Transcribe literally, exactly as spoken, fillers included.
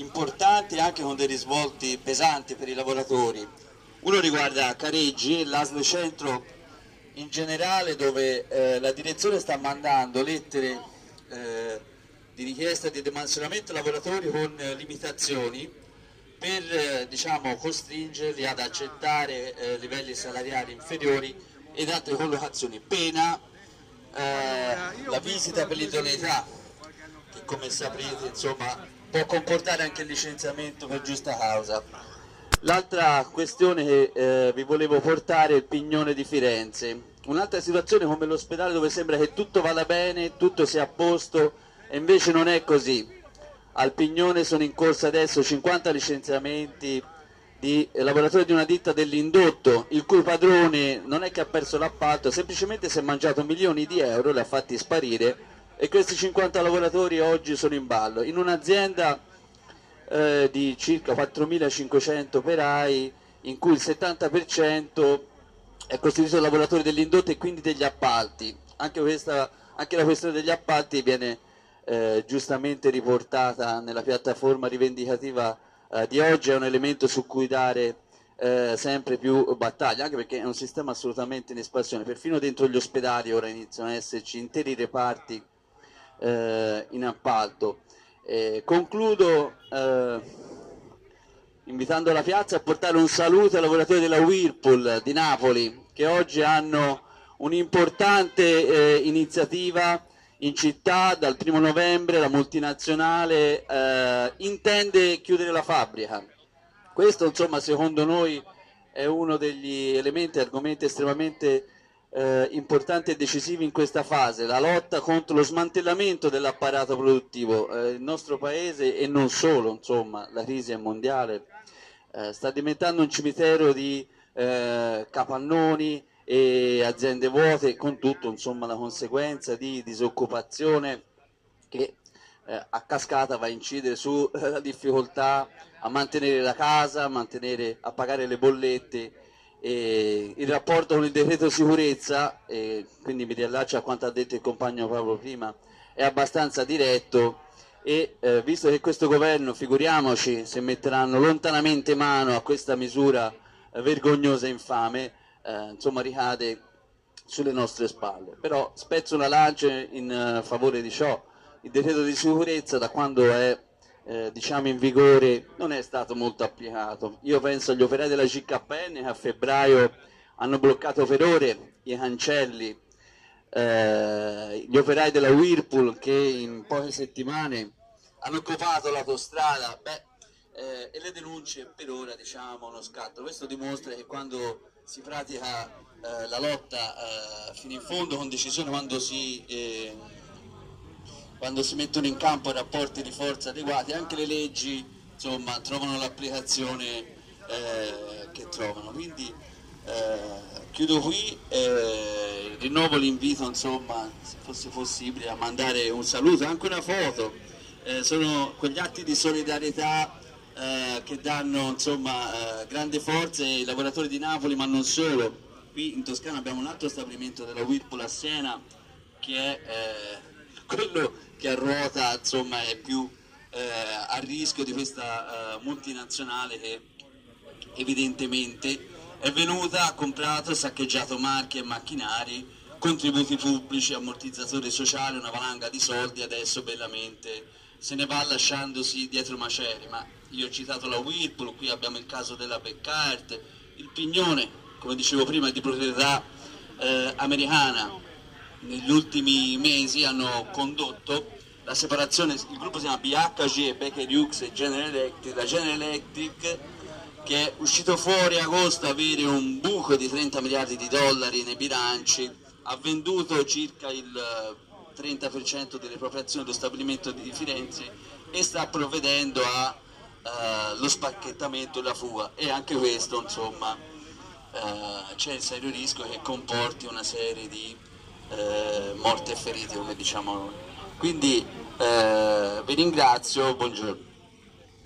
importanti anche con dei risvolti pesanti per i lavoratori. Uno riguarda Careggi e l'A S L Centro in generale, dove eh, la direzione sta mandando lettere eh, di richiesta di demansionamento ai lavoratori con eh, limitazioni per eh, diciamo, costringerli ad accettare eh, livelli salariali inferiori ed altre collocazioni, pena eh, la visita per l'idoneità, che come saprete insomma, può comportare anche il licenziamento per giusta causa. L'altra questione che eh, vi volevo portare è il Pignone di Firenze. Un'altra situazione come l'ospedale, dove sembra che tutto vada bene, tutto sia a posto, e invece non è così. Al Pignone sono in corso adesso cinquanta licenziamenti di lavoratori di una ditta dell'indotto, il cui padrone non è che ha perso l'appalto, semplicemente si è mangiato milioni di euro, li ha fatti sparire, e questi cinquanta lavoratori oggi sono in ballo in un'azienda eh, di circa quattromilacinquecento operai, in cui il settanta per cento è costituito da lavoratori dell'indotto e quindi degli appalti. Anche, questa, anche la questione degli appalti viene eh, giustamente riportata nella piattaforma rivendicativa eh, di oggi, è un elemento su cui dare eh, sempre più battaglia, anche perché è un sistema assolutamente in espansione. Perfino dentro gli ospedali ora iniziano ad esserci interi reparti eh, in appalto. Eh, concludo eh, invitando la piazza a portare un saluto ai lavoratori della Whirlpool di Napoli, che oggi hanno un'importante eh, iniziativa in città. Dal primo novembre la multinazionale eh, intende chiudere la fabbrica. Questo insomma secondo noi è uno degli elementi, argomenti estremamente eh, importanti e decisivi in questa fase, la lotta contro lo smantellamento dell'apparato produttivo. Eh, il nostro paese, e non solo, insomma, la crisi è mondiale, eh, sta diventando un cimitero di eh, capannoni e aziende vuote, con tutto insomma la conseguenza di disoccupazione che eh, a cascata va a incidere sulla eh, difficoltà a mantenere la casa, a, mantenere, a pagare le bollette. E il rapporto con il decreto sicurezza, e quindi mi riallaccio a quanto ha detto il compagno Paolo prima, è abbastanza diretto, e eh, visto che questo governo, figuriamoci se metteranno lontanamente mano a questa misura eh, vergognosa e infame, eh, insomma ricade sulle nostre spalle. Però spezzo una lancia in uh, favore di ciò. Il decreto di sicurezza, da quando è Eh, diciamo in vigore, non è stato molto applicato. Io penso agli operai della G K N che a febbraio hanno bloccato per ore i cancelli, eh, gli operai della Whirlpool che in poche settimane hanno occupato l'autostrada, beh, eh, e le denunce per ora diciamo uno scatto. Questo dimostra che quando si pratica eh, la lotta eh, fino in fondo con decisione, quando si eh, quando si mettono in campo rapporti di forza adeguati, anche le leggi insomma trovano l'applicazione eh, che trovano. Quindi eh, chiudo qui, eh, rinnovo l'invito insomma, se fosse possibile, a mandare un saluto, anche una foto. Eh, sono quegli atti di solidarietà eh, che danno insomma eh, grande forza ai lavoratori di Napoli, ma non solo. Qui in Toscana abbiamo un altro stabilimento della Whirlpool a Siena, che è eh, quello che a ruota insomma è più eh, a rischio di questa eh, multinazionale che evidentemente è venuta, ha comprato e saccheggiato marchi e macchinari, contributi pubblici, ammortizzatori sociali, una valanga di soldi, adesso bellamente se ne va lasciandosi dietro macerie. Ma io ho citato la Whirlpool, qui abbiamo il caso della Beccart, il Pignone, come dicevo prima, è di proprietà eh, americana. Negli ultimi mesi hanno condotto la separazione, il gruppo si chiama B H G e Baker Hughes e General Electric. La General Electric, che è uscito fuori a agosto avere un buco di trenta miliardi di dollari nei bilanci, ha venduto circa il trenta per cento delle proprie azioni dello stabilimento di Firenze e sta provvedendo allo uh, spacchettamento e la fuga, e anche questo insomma uh, c'è il serio rischio che comporti una serie di Eh, morti e feriti, come diciamo noi. Quindi eh, vi ringrazio, buongiorno.